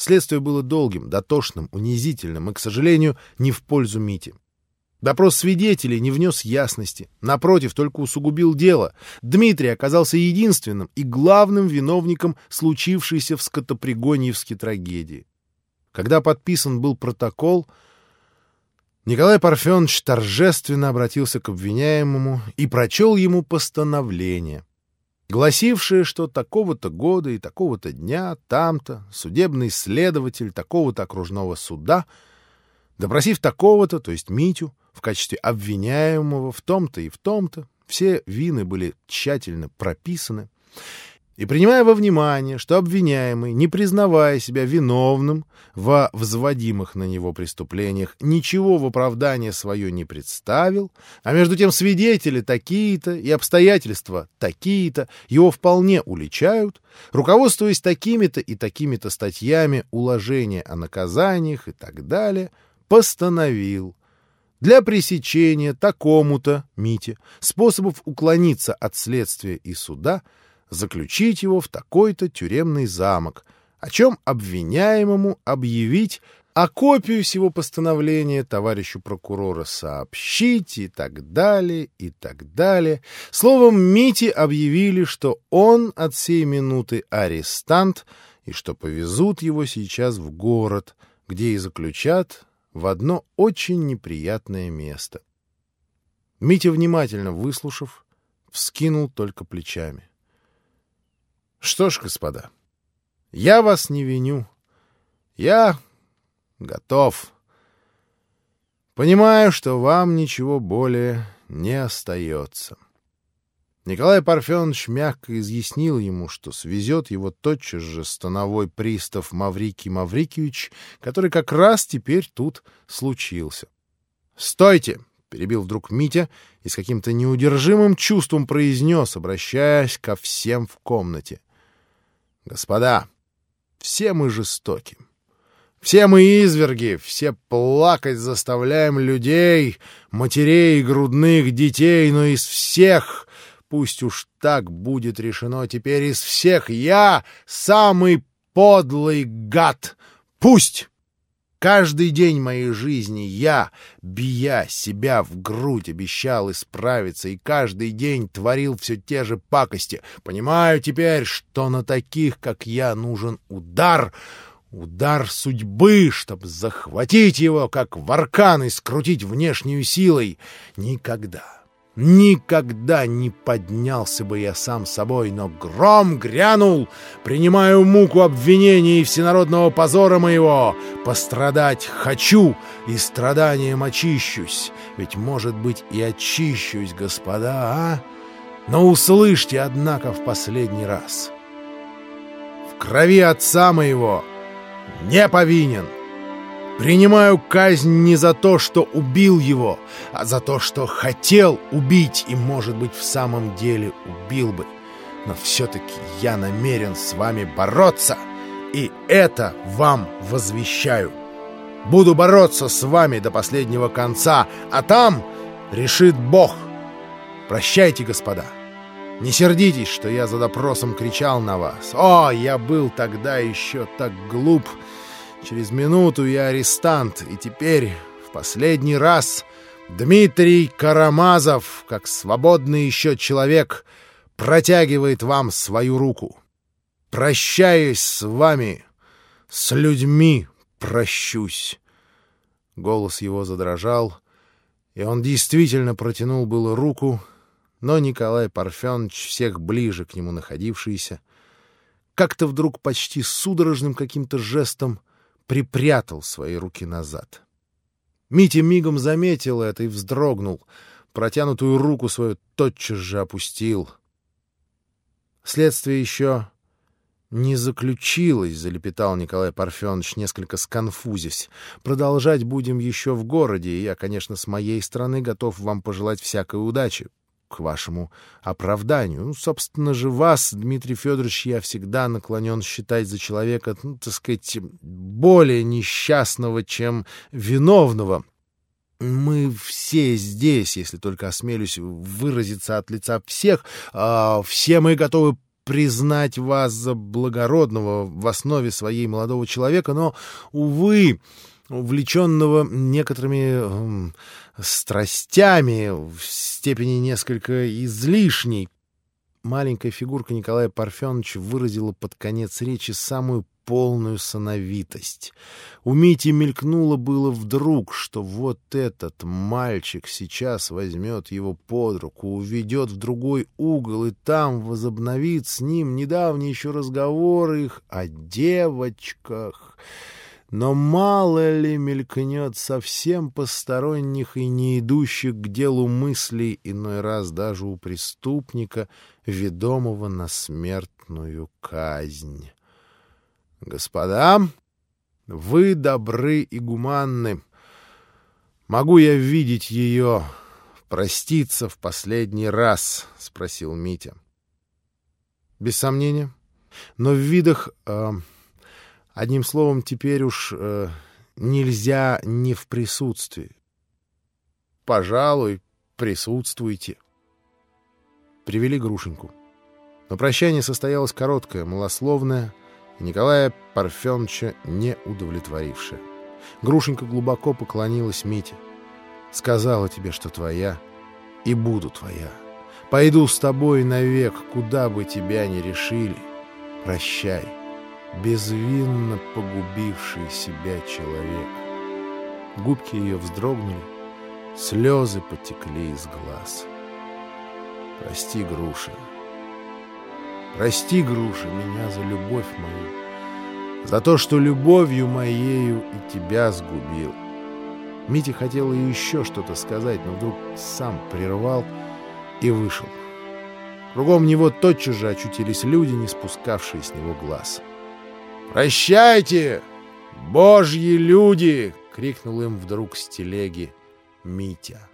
Следствие было долгим, дотошным, унизительным и, к сожалению, не в пользу Мити. Допрос свидетелей не внес ясности, напротив, только усугубил дело. Дмитрий оказался единственным и главным виновником случившейся в Скотопригоньевске трагедии. Когда подписан был протокол, Николай Парфенович торжественно обратился к обвиняемому и прочел ему постановление, гласившее, что такого-то года и такого-то дня там-то судебный следователь такого-то окружного суда, допросив такого-то, то есть Митю, в качестве обвиняемого в том-то и в том-то, все вины были тщательно прописаны, и принимая во внимание, что обвиняемый, не признавая себя виновным во взводимых на него преступлениях, ничего в оправдание свое не представил, а между тем свидетели такие-то и обстоятельства такие-то его вполне уличают, руководствуясь такими-то и такими-то статьями уложения о наказаниях и так далее, постановил для пресечения такому-то Мите способов уклониться от следствия и суда заключить его в такой-то тюремный замок, о чем обвиняемому объявить, а копию сего постановления товарищу прокурора сообщить и так далее, и так далее. Словом, Мите объявили, что он от сей минуты арестант и что повезут его сейчас в город, где и заключат в одно очень неприятное место. Митя, внимательно выслушав, вскинул только плечами. Что ж, господа, я вас не виню. Я готов. Понимаю, что вам ничего более не остается. Николай Парфенович мягко изъяснил ему, что свезет его тотчас же становой пристав Маврикий Маврикиевич, который как раз теперь тут случился. — Стойте! — перебил вдруг Митя и с каким-то неудержимым чувством произнес, обращаясь ко всем в комнате. — Господа, все мы жестоки. Все мы изверги, все плакать заставляем людей, матерей и грудных детей, но из всех, пусть уж так будет решено теперь, из всех я самый подлый гад. Пусть! Каждый день моей жизни я, бия себя в грудь, обещал исправиться, и каждый день творил все те же пакости. Понимаю теперь, что на таких, как я, нужен удар судьбы, чтобы захватить его, как варкан, и скрутить внешнюю силой. Никогда не поднялся бы я сам собой, но гром грянул, принимаю муку обвинений и всенародного позора моего. Пострадать хочу, и страданием очищусь. Ведь, может быть, и очищусь, господа, а? Но услышьте, однако, в последний раз. В крови отца моего не повинен. Принимаю казнь не за то, что убил его, а за то, что хотел убить и, может быть, в самом деле убил бы. Но все-таки я намерен с вами бороться, и это вам возвещаю. Буду бороться с вами до последнего конца, а там решит Бог. Прощайте, господа. Не сердитесь, что я за допросом кричал на вас. О, я был тогда еще так глуп. Через минуту я арестант, и теперь, в последний раз, Дмитрий Карамазов, как свободный еще человек, протягивает вам свою руку. Прощаясь с вами, с людьми прощусь. Голос его задрожал, и он действительно протянул было руку, но Николай Парфенович, всех ближе к нему находившийся, как-то вдруг почти судорожным каким-то жестом припрятал свои руки назад. Митя мигом заметил это и вздрогнул, протянутую руку свою тотчас же опустил. Следствие еще не заключилось, — залепетал Николай Парфенович, несколько сконфузясь. Продолжать будем еще в городе, и я, конечно, с моей стороны готов вам пожелать всякой удачи к вашему оправданию. Ну, собственно же, вас, Дмитрий Федорович, я всегда наклонен считать за человека, ну, так сказать, более несчастного, чем виновного. Мы все здесь, если только осмелюсь выразиться от лица всех, все мы готовы признать вас за благородного в основе своей молодого человека, но, увы, увлеченного некоторыми страстями в степени несколько излишней». Маленькая фигурка Николая Парфеновича выразила под конец речи самую полную сановитость. У Мити мелькнуло было вдруг, что вот этот мальчик сейчас возьмет его под руку, уведет в другой угол и там возобновит с ним недавний еще разговор их о девочках. Но мало ли мелькнет совсем посторонних и не идущих к делу мыслей, иной раз даже у преступника, ведомого на смертную казнь. «Господа, вы добры и гуманны. Могу я видеть ее, проститься в последний раз?» — спросил Митя. «Без сомнения. Но в видах... Одним словом, теперь уж нельзя не в присутствии». «Пожалуй, присутствуйте». Привели Грушеньку. Но прощание состоялось короткое, малословное, и Николая Парфеновича не удовлетворившее. Грушенька глубоко поклонилась Мите. «Сказала тебе, что твоя, и буду твоя. Пойду с тобой навек, куда бы тебя ни решили. Прощай, безвинно погубивший себя человек». Губки ее вздрогнули, слезы потекли из глаз. «Прости, Груша, прости, Груша, меня за любовь мою, за то, что любовью моею и тебя сгубил». Митя хотел еще что-то сказать, но вдруг сам прервал и вышел. Кругом него тотчас же очутились люди, не спускавшие с него глаз. «Прощайте, божьи люди!» — крикнул им вдруг с телеги Митя.